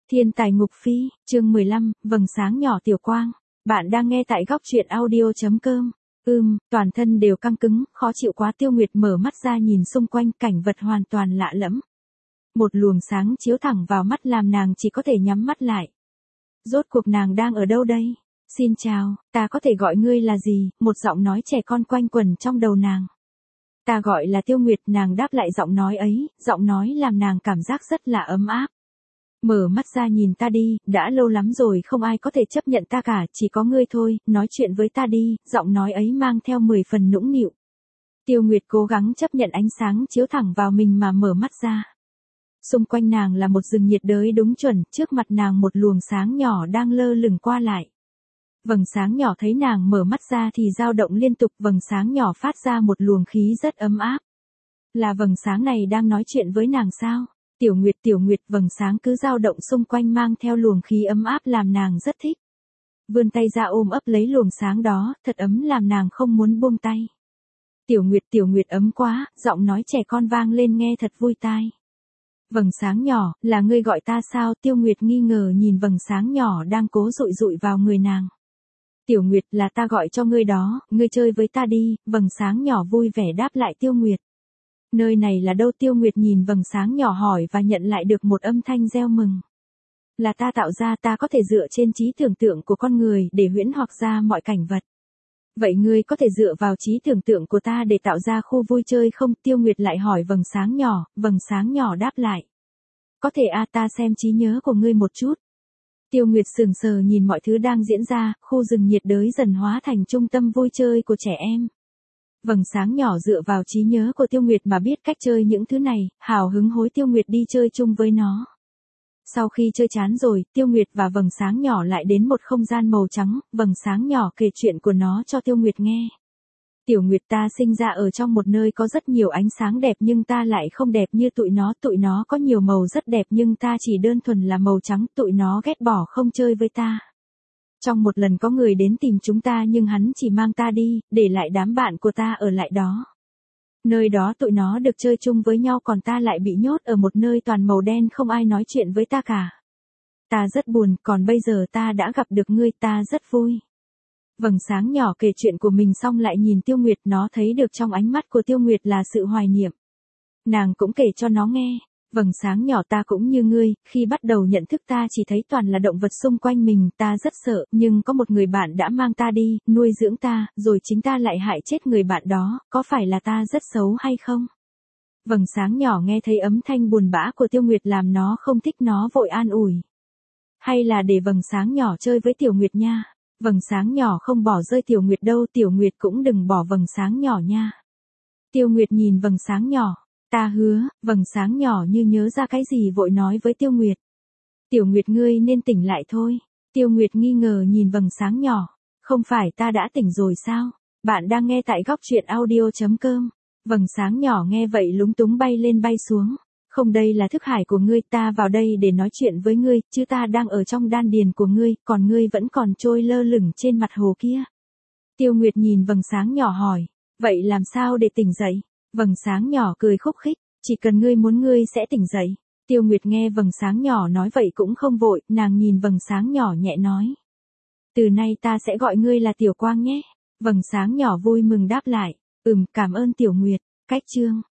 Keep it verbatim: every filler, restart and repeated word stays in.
Thiên tài ngục phi, chương mười lăm, vầng sáng nhỏ tiểu quang. Bạn đang nghe tại góc truyện audio chấm com. Ừm, toàn thân đều căng cứng, khó chịu quá. Tiêu Nguyệt mở mắt ra nhìn xung quanh, cảnh vật hoàn toàn lạ lẫm. Một luồng sáng chiếu thẳng vào mắt làm nàng chỉ có thể nhắm mắt lại. Rốt cuộc nàng đang ở đâu đây? Xin chào, ta có thể gọi ngươi là gì? Một giọng nói trẻ con quanh quẩn trong đầu nàng. Ta gọi là Tiêu Nguyệt, nàng đáp lại giọng nói ấy, giọng nói làm nàng cảm giác rất là ấm áp. Mở mắt ra nhìn ta đi, đã lâu lắm rồi không ai có thể chấp nhận ta cả, chỉ có ngươi thôi, nói chuyện với ta đi, giọng nói ấy mang theo mười phần nũng nịu. Tiêu Nguyệt cố gắng chấp nhận ánh sáng chiếu thẳng vào mình mà mở mắt ra. Xung quanh nàng là một rừng nhiệt đới đúng chuẩn, trước mặt nàng một luồng sáng nhỏ đang lơ lửng qua lại. Vầng sáng nhỏ thấy nàng mở mắt ra thì dao động liên tục, vầng sáng nhỏ phát ra một luồng khí rất ấm áp. Là vầng sáng này đang nói chuyện với nàng sao? Tiểu Nguyệt, Tiểu Nguyệt, vầng sáng cứ dao động xung quanh mang theo luồng khí ấm áp làm nàng rất thích. Vươn tay ra ôm ấp lấy luồng sáng đó, thật ấm làm nàng không muốn buông tay. Tiểu Nguyệt, Tiểu Nguyệt ấm quá, giọng nói trẻ con vang lên nghe thật vui tai. Vầng sáng nhỏ, là ngươi gọi ta sao? Tiêu Nguyệt nghi ngờ nhìn vầng sáng nhỏ đang cố dụi dụi vào người nàng. Tiểu Nguyệt, là ta gọi cho ngươi đó, ngươi chơi với ta đi, vầng sáng nhỏ vui vẻ đáp lại Tiêu Nguyệt. Nơi này là đâu? Tiêu Nguyệt nhìn vầng sáng nhỏ hỏi và nhận lại được một âm thanh reo mừng. Là ta tạo ra, ta có thể dựa trên trí tưởng tượng của con người để huyễn hoặc ra mọi cảnh vật. Vậy ngươi có thể dựa vào trí tưởng tượng của ta để tạo ra khu vui chơi không? Tiêu Nguyệt lại hỏi vầng sáng nhỏ, vầng sáng nhỏ đáp lại. Có thể a, ta xem trí nhớ của ngươi một chút. Tiêu Nguyệt sững sờ nhìn mọi thứ đang diễn ra, khu rừng nhiệt đới dần hóa thành trung tâm vui chơi của trẻ em. Vầng sáng nhỏ dựa vào trí nhớ của Tiêu Nguyệt mà biết cách chơi những thứ này, hào hứng hối Tiêu Nguyệt đi chơi chung với nó. Sau khi chơi chán rồi, Tiêu Nguyệt và vầng sáng nhỏ lại đến một không gian màu trắng, vầng sáng nhỏ kể chuyện của nó cho Tiêu Nguyệt nghe. Tiểu Nguyệt, ta sinh ra ở trong một nơi có rất nhiều ánh sáng đẹp nhưng ta lại không đẹp như tụi nó, tụi nó có nhiều màu rất đẹp nhưng ta chỉ đơn thuần là màu trắng, tụi nó ghét bỏ không chơi với ta. Trong một lần có người đến tìm chúng ta nhưng hắn chỉ mang ta đi, để lại đám bạn của ta ở lại đó. Nơi đó tụi nó được chơi chung với nhau còn ta lại bị nhốt ở một nơi toàn màu đen không ai nói chuyện với ta cả. Ta rất buồn, còn bây giờ ta đã gặp được ngươi, ta rất vui. Vầng sáng nhỏ kể chuyện của mình xong lại nhìn Tiêu Nguyệt, nó thấy được trong ánh mắt của Tiêu Nguyệt là sự hoài niệm. Nàng cũng kể cho nó nghe. Vầng sáng nhỏ, ta cũng như ngươi, khi bắt đầu nhận thức ta chỉ thấy toàn là động vật xung quanh mình, ta rất sợ, nhưng có một người bạn đã mang ta đi, nuôi dưỡng ta, rồi chính ta lại hại chết người bạn đó, có phải là ta rất xấu hay không? Vầng sáng nhỏ nghe thấy âm thanh buồn bã của Tiêu Nguyệt làm nó không thích, nó vội an ủi. Hay là để vầng sáng nhỏ chơi với Tiểu Nguyệt nha. Vầng sáng nhỏ không bỏ rơi Tiểu Nguyệt đâu, Tiểu Nguyệt cũng đừng bỏ vầng sáng nhỏ nha. Tiêu Nguyệt nhìn vầng sáng nhỏ. Ta hứa, vầng sáng nhỏ như nhớ ra cái gì vội nói với Tiêu Nguyệt. Tiểu Nguyệt, ngươi nên tỉnh lại thôi. Tiêu Nguyệt nghi ngờ nhìn vầng sáng nhỏ. Không phải ta đã tỉnh rồi sao? Bạn đang nghe tại góc truyện audio chấm com. Vầng sáng nhỏ nghe vậy lúng túng bay lên bay xuống. Không, đây là thức hải của ngươi, ta vào đây để nói chuyện với ngươi, chứ ta đang ở trong đan điền của ngươi, còn ngươi vẫn còn trôi lơ lửng trên mặt hồ kia. Tiêu Nguyệt nhìn vầng sáng nhỏ hỏi. Vậy làm sao để tỉnh dậy? Vầng sáng nhỏ cười khúc khích, chỉ cần ngươi muốn ngươi sẽ tỉnh dậy. Tiêu Nguyệt nghe vầng sáng nhỏ nói vậy cũng không vội, nàng nhìn vầng sáng nhỏ nhẹ nói. Từ nay ta sẽ gọi ngươi là Tiểu Quang nhé. Vầng sáng nhỏ vui mừng đáp lại, ừm, cảm ơn Tiểu Nguyệt. Cách chương